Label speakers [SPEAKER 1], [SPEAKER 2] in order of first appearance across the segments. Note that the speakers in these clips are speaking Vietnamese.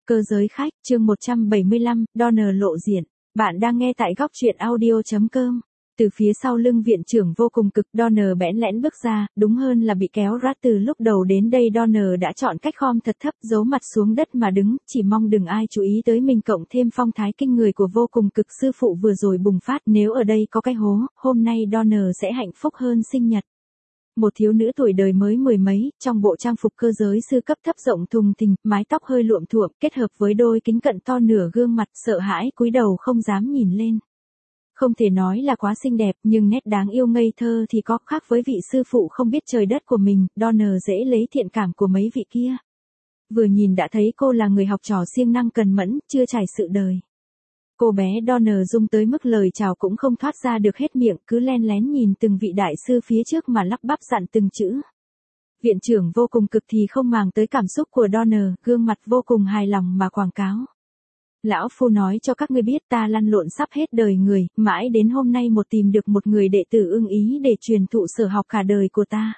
[SPEAKER 1] Cơ giới khách, chương 175, Donner lộ diện. Bạn đang nghe tại góc truyện audio.com. Từ phía sau lưng viện trưởng vô cùng cực, Donner bẽn lẽn bước ra, đúng hơn là bị kéo rát. Từ lúc đầu đến đây Donner đã chọn cách khom thật thấp, giấu mặt xuống đất mà đứng, chỉ mong đừng ai chú ý tới mình, cộng thêm phong thái kinh người của vô cùng cực sư phụ vừa rồi bùng phát. Nếu ở đây có cái hố, hôm nay Donner sẽ hạnh phúc hơn sinh nhật. Một thiếu nữ tuổi đời mới mười mấy, trong bộ trang phục cơ giới sư cấp thấp rộng thùng thình, mái tóc hơi luộm thuộm, kết hợp với đôi kính cận to nửa gương mặt, sợ hãi cúi đầu không dám nhìn lên. Không thể nói là quá xinh đẹp, nhưng nét đáng yêu ngây thơ thì có khác với vị sư phụ không biết trời đất của mình. Donner dễ lấy thiện cảm của mấy vị kia. Vừa nhìn đã thấy cô là người học trò siêng năng cần mẫn, chưa trải sự đời. Cô bé Donner rung tới mức lời chào cũng không thoát ra được hết miệng, cứ len lén nhìn từng vị đại sư phía trước mà lắp bắp dặn từng chữ. Viện trưởng vô cùng cực thì không màng tới cảm xúc của Donner, gương mặt vô cùng hài lòng mà quảng cáo. Lão phu nói cho các ngươi biết, ta lăn lộn sắp hết đời người, mãi đến hôm nay tìm được một người đệ tử ưng ý để truyền thụ sở học cả đời của ta.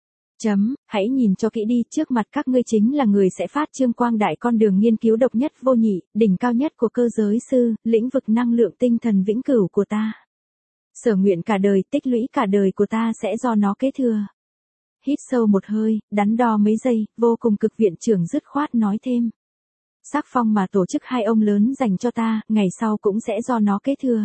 [SPEAKER 1] Hãy nhìn cho kỹ đi, trước mặt các ngươi chính là người sẽ phát trương quang đại con đường nghiên cứu độc nhất vô nhị, đỉnh cao nhất của cơ giới sư, lĩnh vực năng lượng tinh thần vĩnh cửu của ta. Sở nguyện cả đời, tích lũy cả đời của ta sẽ do nó kế thừa. Hít sâu một hơi, đắn đo mấy giây, vô cùng cực viện trưởng dứt khoát nói thêm. Sắc phong mà tổ chức hai ông lớn dành cho ta, ngày sau cũng sẽ do nó kế thừa.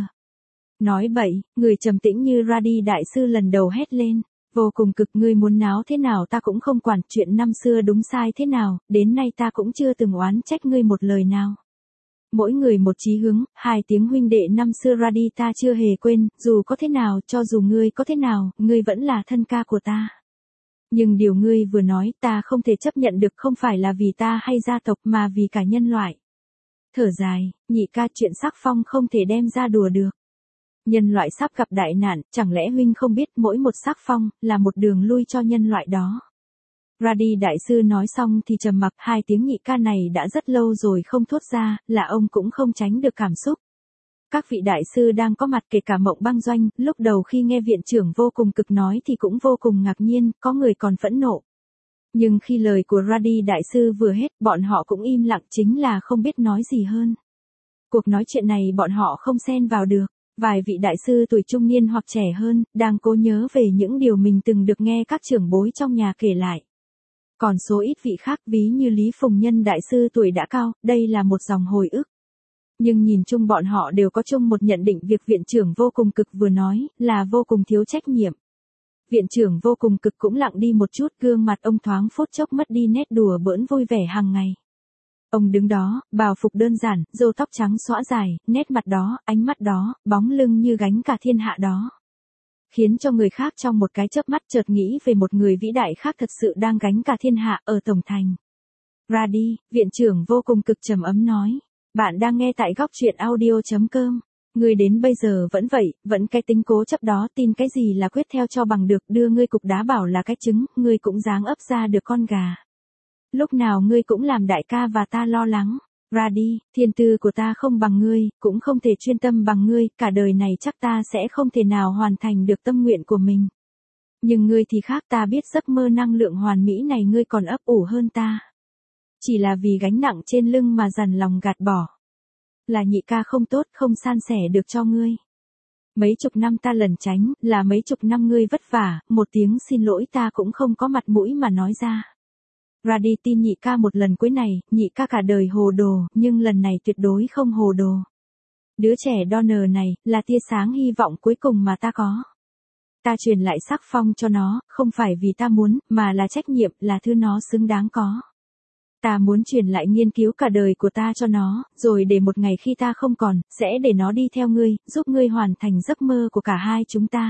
[SPEAKER 1] Nói bậy, người trầm tĩnh như Radi đại sư lần đầu hét lên. Vô cùng cực, ngươi muốn náo thế nào ta cũng không quản, chuyện năm xưa đúng sai thế nào, đến nay ta cũng chưa từng oán trách ngươi một lời nào. Mỗi người một chí hướng, hai tiếng huynh đệ năm xưa Radi ta chưa hề quên, dù có thế nào, cho dù ngươi có thế nào, ngươi vẫn là thân ca của ta. Nhưng điều ngươi vừa nói ta không thể chấp nhận được, không phải là vì ta hay gia tộc mà vì cả nhân loại. Thở dài, nhị ca, chuyện sắc phong không thể đem ra đùa được. Nhân loại sắp gặp đại nạn, chẳng lẽ huynh không biết mỗi một sắc phong là một đường lui cho nhân loại đó. Radi đại sư nói xong thì trầm mặc, hai tiếng nhị ca này đã rất lâu rồi không thốt ra, là ông cũng không tránh được cảm xúc. Các vị đại sư đang có mặt kể cả Mộng Băng Doanh, lúc đầu khi nghe viện trưởng vô cùng cực nói thì cũng vô cùng ngạc nhiên, có người còn phẫn nộ. Nhưng khi lời của Radi đại sư vừa hết, bọn họ cũng im lặng, chính là không biết nói gì hơn. Cuộc nói chuyện này bọn họ không xen vào được. Vài vị đại sư tuổi trung niên hoặc trẻ hơn, đang cố nhớ về những điều mình từng được nghe các trưởng bối trong nhà kể lại. Còn số ít vị khác, ví như Lý Phùng Nhân đại sư tuổi đã cao, đây là một dòng hồi ức. Nhưng nhìn chung bọn họ đều có chung một nhận định, việc viện trưởng vô cùng cực vừa nói là vô cùng thiếu trách nhiệm. Viện trưởng vô cùng cực cũng lặng đi một chút, gương mặt ông thoáng phút chốc mất đi nét đùa bỡn vui vẻ hàng ngày. Ông đứng đó, bào phục đơn giản, râu tóc trắng xõa dài, nét mặt đó, ánh mắt đó, bóng lưng như gánh cả thiên hạ đó. Khiến cho người khác trong một cái chớp mắt chợt nghĩ về một người vĩ đại khác thật sự đang gánh cả thiên hạ ở Tổng Thành. Radi, viện trưởng vô cùng cực trầm ấm nói. Bạn đang nghe tại góc truyện audio.com. Ngươi đến bây giờ vẫn vậy, vẫn cái tính cố chấp đó, tin cái gì là quyết theo cho bằng được, đưa ngươi cục đá bảo là cái trứng, ngươi cũng dáng ấp ra được con gà. Lúc nào ngươi cũng làm đại ca và ta lo lắng. Radi, thiên tư của ta không bằng ngươi, cũng không thể chuyên tâm bằng ngươi, cả đời này chắc ta sẽ không thể nào hoàn thành được tâm nguyện của mình. Nhưng ngươi thì khác, ta biết giấc mơ năng lượng hoàn mỹ này ngươi còn ấp ủ hơn ta. Chỉ là vì gánh nặng trên lưng mà dằn lòng gạt bỏ. Là nhị ca không tốt, không san sẻ được cho ngươi. Mấy chục năm ta lẩn tránh, là mấy chục năm ngươi vất vả, một tiếng xin lỗi ta cũng không có mặt mũi mà nói ra. Radi tin nhị ca một lần cuối này, nhị ca cả đời hồ đồ, nhưng lần này tuyệt đối không hồ đồ. Đứa trẻ Donner này, là tia sáng hy vọng cuối cùng mà ta có. Ta truyền lại sắc phong cho nó, không phải vì ta muốn, mà là trách nhiệm, là thứ nó xứng đáng có. Ta muốn truyền lại nghiên cứu cả đời của ta cho nó, rồi để một ngày khi ta không còn, sẽ để nó đi theo ngươi, giúp ngươi hoàn thành giấc mơ của cả hai chúng ta.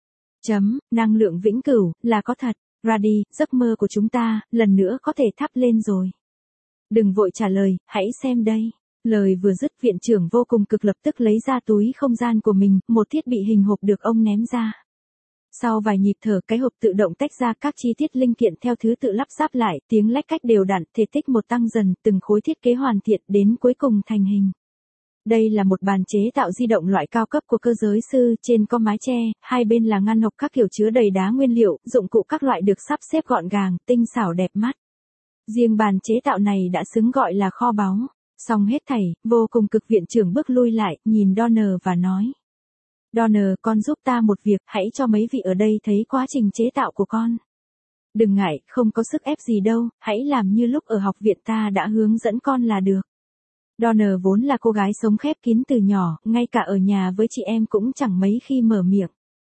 [SPEAKER 1] Năng lượng vĩnh cửu, là có thật. Radi, giấc mơ của chúng ta, lần nữa có thể thắp lên rồi. Đừng vội trả lời, hãy xem đây. Lời vừa dứt, viện trưởng vô cùng cực lập tức lấy ra túi không gian của mình, một thiết bị hình hộp được ông ném ra. Sau vài nhịp thở, cái hộp tự động tách ra các chi tiết linh kiện theo thứ tự lắp ráp lại, tiếng lách cách đều đặn, thể tích một tăng dần, từng khối thiết kế hoàn thiện đến cuối cùng thành hình. Đây là một bàn chế tạo di động loại cao cấp của cơ giới sư, trên có mái che, hai bên là ngăn hộc các kiểu chứa đầy đá nguyên liệu, dụng cụ các loại được sắp xếp gọn gàng, tinh xảo đẹp mắt. Riêng bàn chế tạo này đã xứng gọi là kho báu. Xong hết thảy, vô cùng cực viện trưởng bước lui lại, nhìn Donner và nói. Donner, con giúp ta một việc, hãy cho mấy vị ở đây thấy quá trình chế tạo của con. Đừng ngại, không có sức ép gì đâu, hãy làm như lúc ở học viện ta đã hướng dẫn con là được. Donner vốn là cô gái sống khép kín từ nhỏ, ngay cả ở nhà với chị em cũng chẳng mấy khi mở miệng.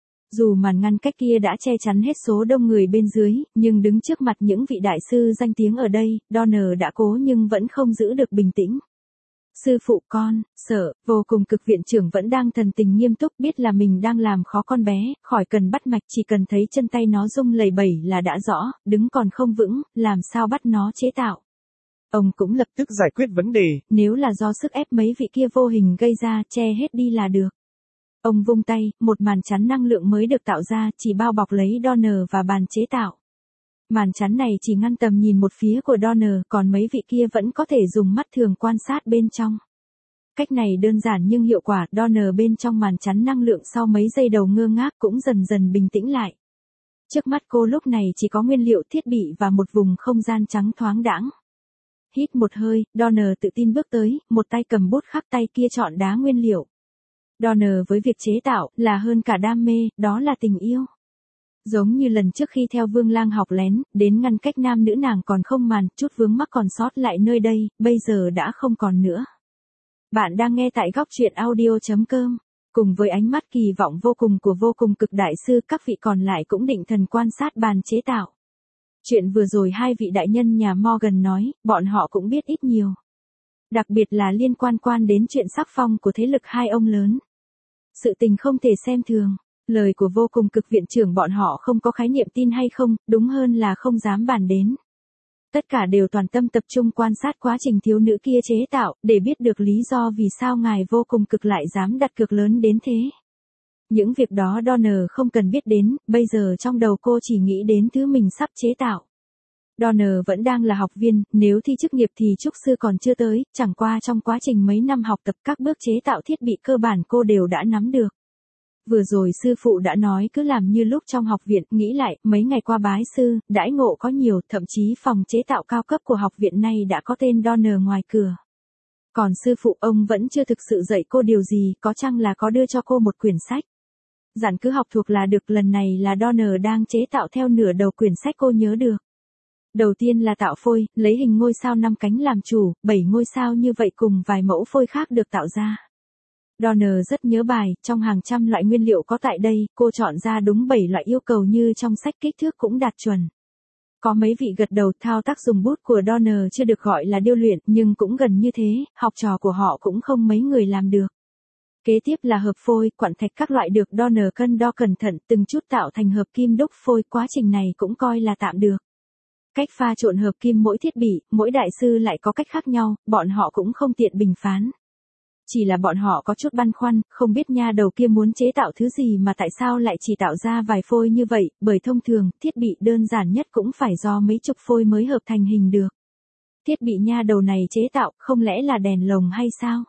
[SPEAKER 1] Dù màn ngăn cách kia đã che chắn hết số đông người bên dưới, nhưng đứng trước mặt những vị đại sư danh tiếng ở đây, Donner đã cố nhưng vẫn không giữ được bình tĩnh. Sư phụ con, sợ, vô cùng cực viện trưởng vẫn đang thần tình nghiêm túc, biết là mình đang làm khó con bé, khỏi cần bắt mạch, chỉ cần thấy chân tay nó rung lẩy bẩy là đã rõ, đứng còn không vững, làm sao bắt nó chế tạo. Ông cũng lập tức giải quyết vấn đề, nếu là do sức ép mấy vị kia vô hình gây ra, che hết đi là được. Ông vung tay, một màn chắn năng lượng mới được tạo ra, chỉ bao bọc lấy Donner và bàn chế tạo. Màn chắn này chỉ ngăn tầm nhìn một phía của Donner, còn mấy vị kia vẫn có thể dùng mắt thường quan sát bên trong. Cách này đơn giản nhưng hiệu quả, Donner bên trong màn chắn năng lượng sau mấy giây đầu ngơ ngác cũng dần dần bình tĩnh lại. Trước mắt cô lúc này chỉ có nguyên liệu, thiết bị và một vùng không gian trắng thoáng đãng. Hít một hơi, Donner tự tin bước tới, một tay cầm bút khắc, tay kia chọn đá nguyên liệu. Donner với việc chế tạo là hơn cả đam mê, đó là tình yêu. Giống như lần trước khi theo Vương Lang học lén, đến ngăn cách nam nữ nàng còn không màn, chút vướng mắc còn sót lại nơi đây, bây giờ đã không còn nữa. Bạn đang nghe tại góc truyện audio.com. Cùng với ánh mắt kỳ vọng vô cùng của vô cùng cực đại sư, các vị còn lại cũng định thần quan sát bàn chế tạo. Chuyện vừa rồi hai vị đại nhân nhà Morgan nói, bọn họ cũng biết ít nhiều. Đặc biệt là liên quan đến chuyện sắc phong của thế lực hai ông lớn. Sự tình không thể xem thường. Lời của vô cùng cực viện trưởng bọn họ không có khái niệm tin hay không, đúng hơn là không dám bàn đến. Tất cả đều toàn tâm tập trung quan sát quá trình thiếu nữ kia chế tạo, để biết được lý do vì sao ngài vô cùng cực lại dám đặt cược lớn đến thế. Những việc đó Donner không cần biết đến, bây giờ trong đầu cô chỉ nghĩ đến thứ mình sắp chế tạo. Donner vẫn đang là học viên, nếu thi chức nghiệp thì trúc sư còn chưa tới, chẳng qua trong quá trình mấy năm học tập các bước chế tạo thiết bị cơ bản cô đều đã nắm được. Vừa rồi sư phụ đã nói cứ làm như lúc trong học viện, nghĩ lại, mấy ngày qua bái sư, đãi ngộ có nhiều, thậm chí phòng chế tạo cao cấp của học viện này đã có tên Donner ngoài cửa. Còn sư phụ ông vẫn chưa thực sự dạy cô điều gì, có chăng là có đưa cho cô một quyển sách. Dặn cứ học thuộc là được, lần này là Donner đang chế tạo theo nửa đầu quyển sách cô nhớ được. Đầu tiên là tạo phôi, lấy hình ngôi sao 5 cánh làm chủ, 7 ngôi sao như vậy cùng vài mẫu phôi khác được tạo ra. Donner rất nhớ bài, trong hàng trăm loại nguyên liệu có tại đây, cô chọn ra đúng 7 loại yêu cầu như trong sách, kích thước cũng đạt chuẩn. Có mấy vị gật đầu, thao tác dùng bút của Donner chưa được gọi là điêu luyện, nhưng cũng gần như thế, học trò của họ cũng không mấy người làm được. Kế tiếp là hợp phôi, quặn thạch các loại được Donner cân đo cẩn thận, từng chút tạo thành hợp kim đúc phôi, quá trình này cũng coi là tạm được. Cách pha trộn hợp kim mỗi thiết bị, mỗi đại sư lại có cách khác nhau, bọn họ cũng không tiện bình phán. Chỉ là bọn họ có chút băn khoăn, không biết nha đầu kia muốn chế tạo thứ gì mà tại sao lại chỉ tạo ra vài phôi như vậy, bởi thông thường, thiết bị đơn giản nhất cũng phải do mấy chục phôi mới hợp thành hình được. Thiết bị nha đầu này chế tạo, không lẽ là đèn lồng hay sao?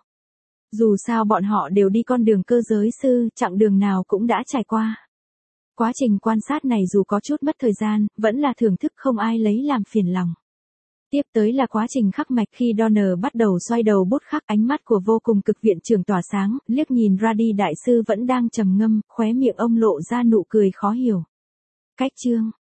[SPEAKER 1] Dù sao bọn họ đều đi con đường cơ giới sư, chặng đường nào cũng đã trải qua. Quá trình quan sát này dù có chút mất thời gian, vẫn là thưởng thức không ai lấy làm phiền lòng. Tiếp tới là quá trình khắc mạch, khi Donner bắt đầu xoay đầu bút khắc, ánh mắt của vô cùng cực viện trưởng tỏa sáng, liếc nhìn Radi đại sư vẫn đang trầm ngâm, khóe miệng ông lộ ra nụ cười khó hiểu. Cách chương